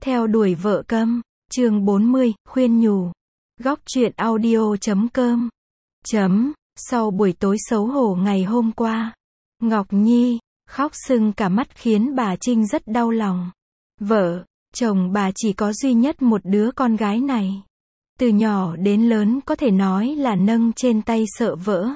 Theo đuổi vợ câm, chương 40, khuyên nhủ. Góc truyện audio.com. Sau buổi tối xấu hổ ngày hôm qua, Ngọc Nhi khóc sưng cả mắt khiến bà Trinh rất đau lòng. Vợ, chồng bà chỉ có duy nhất một đứa con gái này. Từ nhỏ đến lớn có thể nói là nâng trên tay sợ vỡ,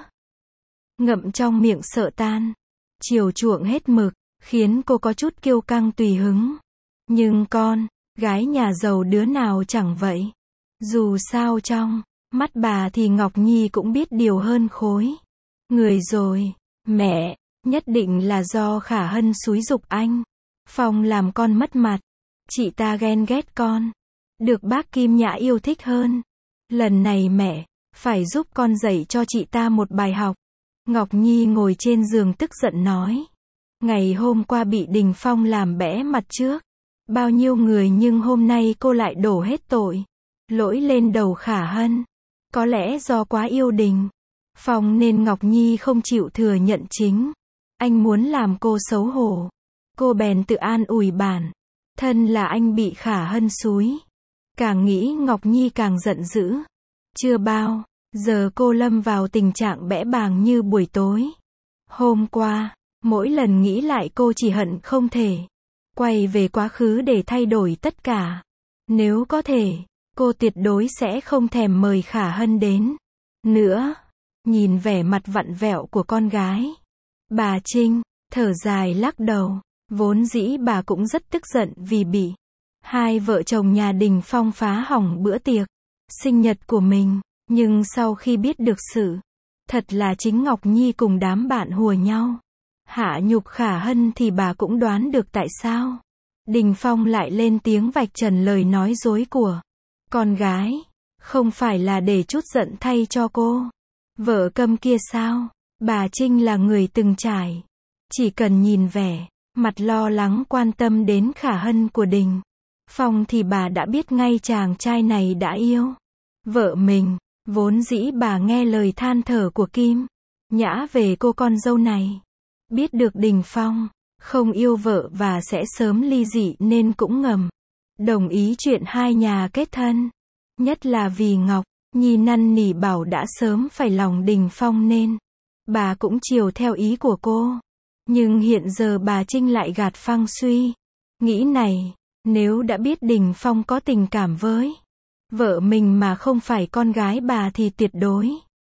ngậm trong miệng sợ tan, chiều chuộng hết mực, khiến cô có chút kiêu căng tùy hứng. Nhưng con gái nhà giàu đứa nào chẳng vậy. Dù sao trong mắt bà thì Ngọc Nhi cũng biết điều hơn khối người rồi. Mẹ, nhất định là do Khả Hân xúi giục anh Phong làm con mất mặt. Chị ta ghen ghét con, được bác Kim Nhã yêu thích hơn. Lần này mẹ phải giúp con dạy cho chị ta một bài học. Ngọc Nhi ngồi trên giường tức giận nói. Ngày hôm qua bị Đình Phong làm bẽ mặt trước bao nhiêu người, nhưng hôm nay cô lại đổ hết tội lỗi lên đầu Khả Hân. Có lẽ do quá yêu Đình Phong nên Ngọc Nhi không chịu thừa nhận chính anh muốn làm cô xấu hổ. Cô bèn tự an ủi bản thân là anh bị Khả Hân xúi. Càng nghĩ Ngọc Nhi càng giận dữ. Chưa bao giờ cô lâm vào tình trạng bẽ bàng như buổi tối hôm qua. Mỗi lần nghĩ lại cô chỉ hận không thể quay về quá khứ để thay đổi tất cả. Nếu có thể, cô tuyệt đối sẽ không thèm mời Khả Hân đến nữa. Nhìn vẻ mặt vặn vẹo của con gái, bà Trinh thở dài lắc đầu. Vốn dĩ bà cũng rất tức giận vì bị hai vợ chồng nhà Đình Phong phá hỏng bữa tiệc sinh nhật của mình. Nhưng sau khi biết được sự thật là chính Ngọc Nhi cùng đám bạn hùa nhau hạ nhục Khả Hân thì bà cũng đoán được tại sao Đình Phong lại lên tiếng vạch trần lời nói dối của con gái. Không phải là để trút giận thay cho cô vợ câm kia sao? Bà Trinh là người từng trải. Chỉ cần nhìn vẻ mặt lo lắng quan tâm đến Khả Hân của Đình Phong thì bà đã biết ngay chàng trai này đã yêu vợ mình. Vốn dĩ bà nghe lời than thở của Kim Nhã về cô con dâu này, biết được Đình Phong không yêu vợ và sẽ sớm ly dị nên cũng ngầm đồng ý chuyện hai nhà kết thân. Nhất là vì Ngọc Nhi năn nỉ bảo đã sớm phải lòng Đình Phong nên bà cũng chiều theo ý của cô. Nhưng hiện giờ bà Trinh lại gạt phăng suy nghĩ này. Nếu đã biết Đình Phong có tình cảm với vợ mình mà không phải con gái bà thì tuyệt đối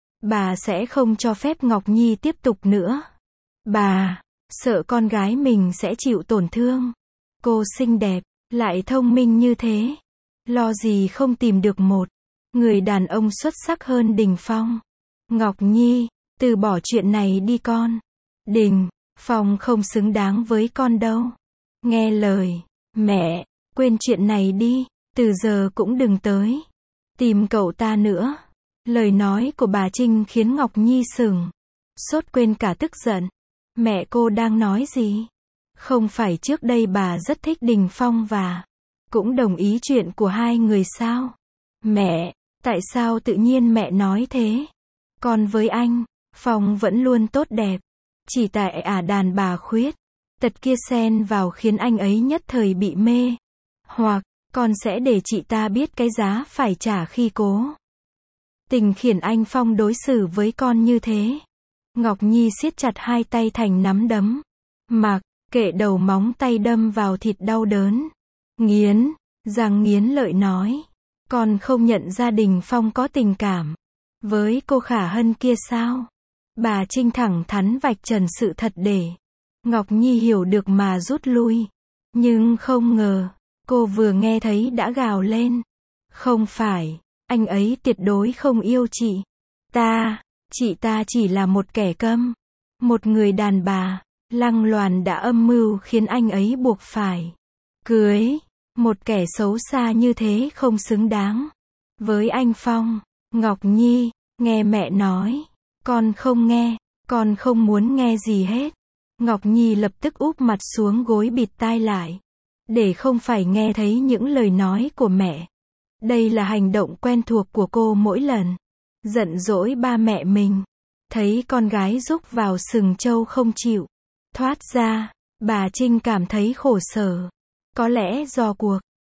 bà sẽ không cho phép Ngọc Nhi tiếp tục nữa. Bà sợ con gái mình sẽ chịu tổn thương. Cô xinh đẹp, lại thông minh như thế, lo gì không tìm được một người đàn ông xuất sắc hơn Đình Phong. Ngọc Nhi, từ bỏ chuyện này đi con. Đình Phong không xứng đáng với con đâu. Nghe lời mẹ, quên chuyện này đi. Từ giờ cũng đừng tới tìm cậu ta nữa. Lời nói của bà Trinh khiến Ngọc Nhi sửng sốt, quên cả tức giận. Mẹ cô đang nói gì? Không phải trước đây bà rất thích Đình Phong và cũng đồng ý chuyện của hai người sao? Mẹ, tại sao tự nhiên mẹ nói thế? Con với anh Phong vẫn luôn tốt đẹp. Chỉ tại đàn bà khuyết tật kia xen vào khiến anh ấy nhất thời bị mê hoặc. Con sẽ để chị ta biết cái giá phải trả khi cố tình khiến anh Phong đối xử với con như thế. Ngọc Nhi siết chặt hai tay thành nắm đấm, mặc kệ đầu móng tay đâm vào thịt đau đớn. Nghiến răng nghiến lợi nói. Con không nhận ra Đình Phong có tình cảm với cô Khả Hân kia sao? Bà Trinh thẳng thắn vạch trần sự thật để Ngọc Nhi hiểu được mà rút lui. Nhưng không ngờ cô vừa nghe thấy đã gào lên. Không phải, anh ấy tuyệt đối không yêu chị ta. Chị ta chỉ là một kẻ câm, một người đàn bà lăng loàn đã âm mưu khiến anh ấy buộc phải cưới một kẻ xấu xa như thế, không xứng đáng với anh Phong. Ngọc Nhi, nghe mẹ nói. Con không nghe, con không muốn nghe gì hết. Ngọc Nhi lập tức úp mặt xuống gối bịt tai lại, để không phải nghe thấy những lời nói của mẹ. Đây là hành động quen thuộc của cô mỗi lần giận dỗi ba mẹ mình. Thấy con gái rúc vào sừng trâu không chịu thoát ra, bà Trinh cảm thấy khổ sở. Có lẽ do cuộc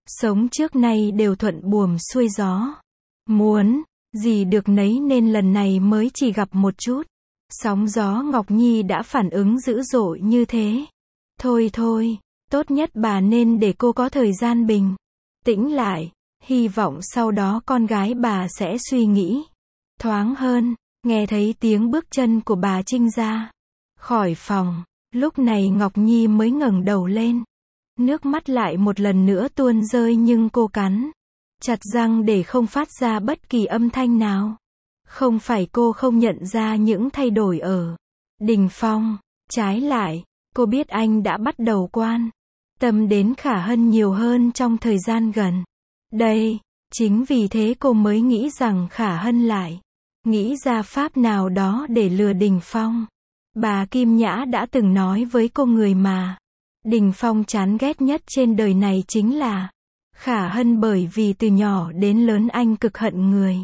Sống trước nay đều thuận buồm xuôi gió. Muốn gì được nấy nên lần này mới chỉ gặp một chút. Sóng gió Ngọc Nhi đã phản ứng dữ dội như thế. Thôi thôi, tốt nhất bà nên để cô có thời gian bình tĩnh lại. Hy vọng sau đó con gái bà sẽ suy nghĩ thoáng hơn. Nghe thấy tiếng bước chân của bà Trinh ra khỏi phòng. Lúc này Ngọc Nhi mới ngẩng đầu lên. Nước mắt lại một lần nữa tuôn rơi nhưng cô cắn chặt răng để không phát ra bất kỳ âm thanh nào. Không phải cô không nhận ra những thay đổi ở Đình Phong. Trái lại, cô biết anh đã bắt đầu quan tâm đến Khả Hân nhiều hơn trong thời gian gần đây. Chính vì thế cô mới nghĩ rằng Khả Hân lại nghĩ ra pháp nào đó để lừa Đình Phong. Bà Kim Nhã đã từng nói với cô người mà Đình Phong chán ghét nhất trên đời này chính là Khả Hân, bởi vì từ nhỏ đến lớn anh cực hận người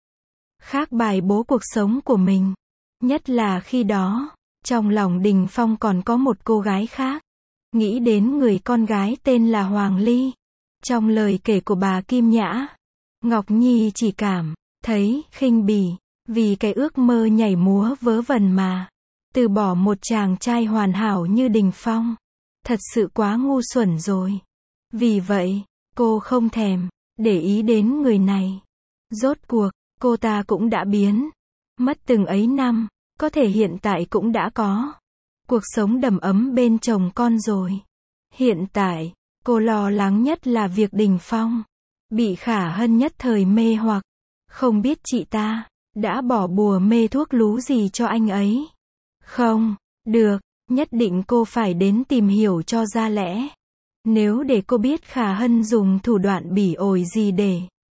khác bài bố cuộc sống của mình. Nhất là khi đó, trong lòng Đình Phong còn có một cô gái khác. Nghĩ đến người con gái tên là Hoàng Ly. Trong lời kể của bà Kim Nhã, Ngọc Nhi chỉ cảm thấy khinh bỉ, vì cái ước mơ nhảy múa vớ vẩn mà từ bỏ một chàng trai hoàn hảo như Đình Phong. Thật sự quá ngu xuẩn rồi. Vì vậy, cô không thèm để ý đến người này. Rốt cuộc, cô ta cũng đã biến mất từng ấy năm, có thể hiện tại cũng đã có cuộc sống đầm ấm bên chồng con rồi. Hiện tại, cô lo lắng nhất là việc Đình Phong bị Khả Hân nhất thời mê hoặc. Không biết chị ta đã bỏ bùa mê thuốc lú gì cho anh ấy. Không được, nhất định cô phải đến tìm hiểu cho ra lẽ. Nếu để cô biết Khả Hân dùng thủ đoạn bỉ ổi gì để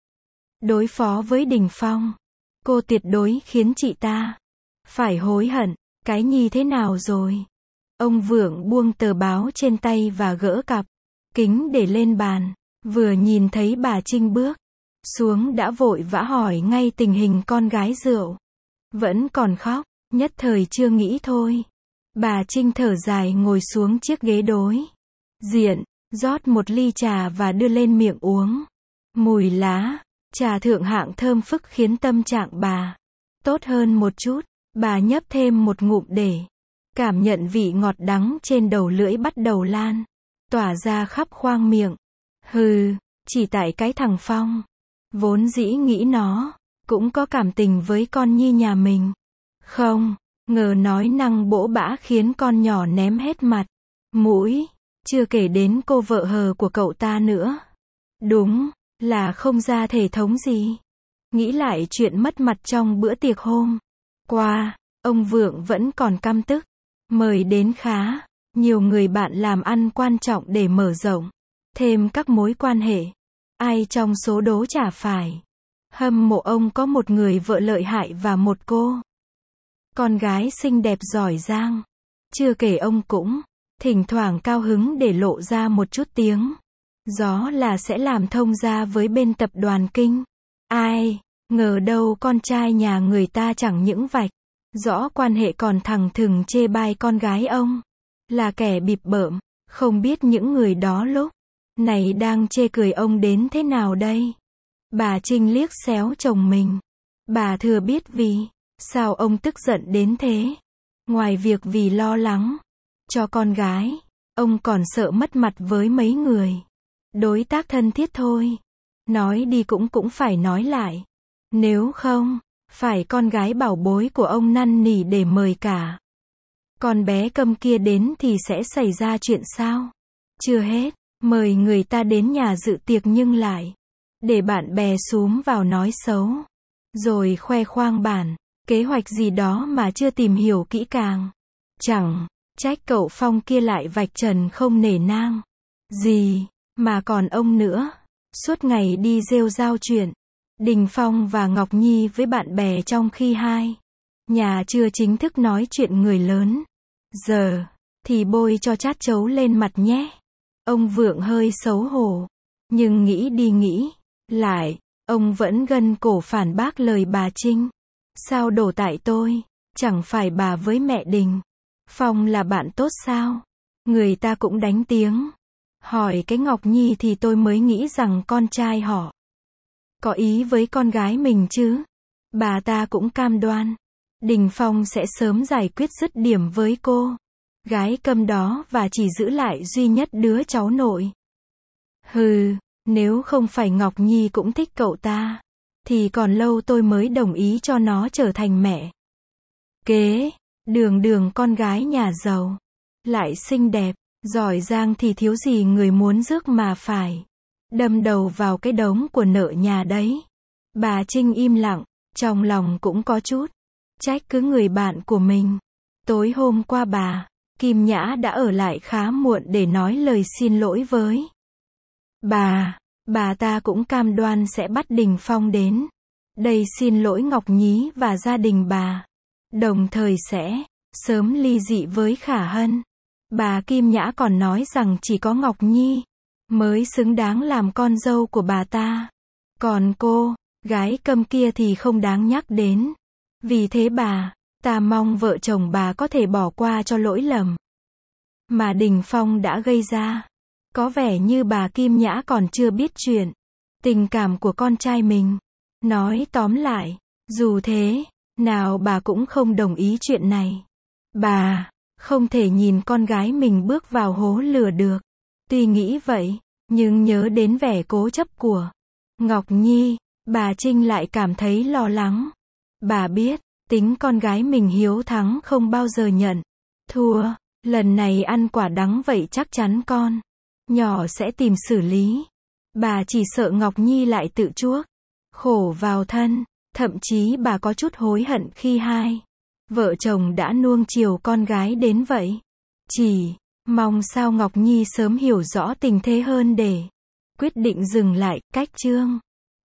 đối phó với Đình Phong, cô tuyệt đối khiến chị ta phải hối hận. Cái Nhi thế nào rồi? Ông Vượng buông tờ báo trên tay và gỡ cặp kính để lên bàn. Vừa nhìn thấy bà Trinh bước xuống đã vội vã hỏi ngay tình hình con gái rượu. Vẫn còn khóc, nhất thời chưa nghĩ thôi. Bà Trinh thở dài ngồi xuống chiếc ghế đối diện, rót một ly trà và đưa lên miệng uống. Mùi lá trà thượng hạng thơm phức khiến tâm trạng bà tốt hơn một chút. Bà nhấp thêm một ngụm để cảm nhận vị ngọt đắng trên đầu lưỡi bắt đầu lan tỏa ra khắp khoang miệng. Hừ, chỉ tại cái thằng Phong, vốn dĩ nghĩ nó cũng có cảm tình với con Nhi nhà mình. Không ngờ nói năng bỗ bã khiến con nhỏ ném hết mặt mũi. Chưa kể đến cô vợ hờ của cậu ta nữa. Đúng là không ra thể thống gì. Nghĩ lại chuyện mất mặt trong bữa tiệc hôm qua, ông Vượng vẫn còn căm tức. Mời đến khá nhiều người bạn làm ăn quan trọng để mở rộng thêm các mối quan hệ. Ai trong số đó chả phải hâm mộ ông có một người vợ lợi hại và một cô con gái xinh đẹp giỏi giang. Chưa kể ông cũng thỉnh thoảng cao hứng để lộ ra một chút tiếng gió là sẽ làm thông gia với bên tập đoàn Kinh. Ai ngờ đâu con trai nhà người ta chẳng những vạch rõ quan hệ còn thẳng thừng chê bai con gái ông là kẻ bịp bợm. Không biết những người đó lúc này đang chê cười ông đến thế nào đây. Bà Trinh liếc xéo chồng mình. Bà thừa biết vì sao ông tức giận đến thế. Ngoài việc vì lo lắng cho con gái, ông còn sợ mất mặt với mấy người đối tác thân thiết thôi. Nói đi cũng phải nói lại. Nếu không phải con gái bảo bối của ông năn nỉ để mời cả con bé Câm kia đến thì sẽ xảy ra chuyện sao? Chưa hết, mời người ta đến nhà dự tiệc nhưng lại để bạn bè xúm vào nói xấu, rồi khoe khoang bản kế hoạch gì đó mà chưa tìm hiểu kỹ càng. Chẳng trách cậu Phong kia lại vạch trần không nể nang gì, mà còn ông nữa, suốt ngày đi rêu rao chuyện Đình Phong và Ngọc Nhi với bạn bè trong khi hai nhà chưa chính thức nói chuyện người lớn. Giờ thì bôi cho chát chấu lên mặt nhé. Ông Vượng hơi xấu hổ, nhưng nghĩ đi nghĩ lại, ông vẫn gân cổ phản bác lời bà Trinh. Sao đổ tại tôi? Chẳng phải bà với mẹ Đình Phong là bạn tốt sao? Người ta cũng đánh tiếng Hỏi cái Ngọc Nhi thì tôi mới nghĩ rằng con trai họ có ý với con gái mình chứ. Bà ta cũng cam đoan, Đình Phong sẽ sớm giải quyết dứt điểm với cô gái câm đó và chỉ giữ lại duy nhất đứa cháu nội. Hừ, nếu không phải Ngọc Nhi cũng thích cậu ta, thì còn lâu tôi mới đồng ý cho nó trở thành mẹ kế. Đường Đường con gái nhà giàu, lại xinh đẹp, giỏi giang thì thiếu gì người muốn rước mà phải đâm đầu vào cái đống của nợ nhà đấy. Bà Trinh im lặng, trong lòng cũng có chút trách cứ người bạn của mình. Tối hôm qua bà Kim Nhã đã ở lại khá muộn để nói lời xin lỗi với bà ta cũng cam đoan sẽ bắt Đình Phong đến đây xin lỗi Ngọc Nhí và gia đình bà, đồng thời sẽ sớm ly dị với Khả Hân. Bà Kim Nhã còn nói rằng chỉ có Ngọc Nhi mới xứng đáng làm con dâu của bà ta, còn cô gái câm kia thì không đáng nhắc đến. Vì thế bà ta mong vợ chồng bà có thể bỏ qua cho lỗi lầm mà Đình Phong đã gây ra. Có vẻ như bà Kim Nhã còn chưa biết chuyện tình cảm của con trai mình. Nói tóm lại, dù thế nào bà cũng không đồng ý chuyện này. Bà không thể nhìn con gái mình bước vào hố lửa được. Tuy nghĩ vậy, nhưng nhớ đến vẻ cố chấp của Ngọc Nhi, bà Trinh lại cảm thấy lo lắng. Bà biết, tính con gái mình hiếu thắng không bao giờ nhận thua. Lần này ăn quả đắng vậy chắc chắn con nhỏ sẽ tìm xử lý. Bà chỉ sợ Ngọc Nhi lại tự chuốc khổ vào thân. Thậm chí bà có chút hối hận khi hai vợ chồng đã nuông chiều con gái đến vậy. Chỉ mong sao Ngọc Nhi sớm hiểu rõ tình thế hơn để quyết định dừng lại. Cách chương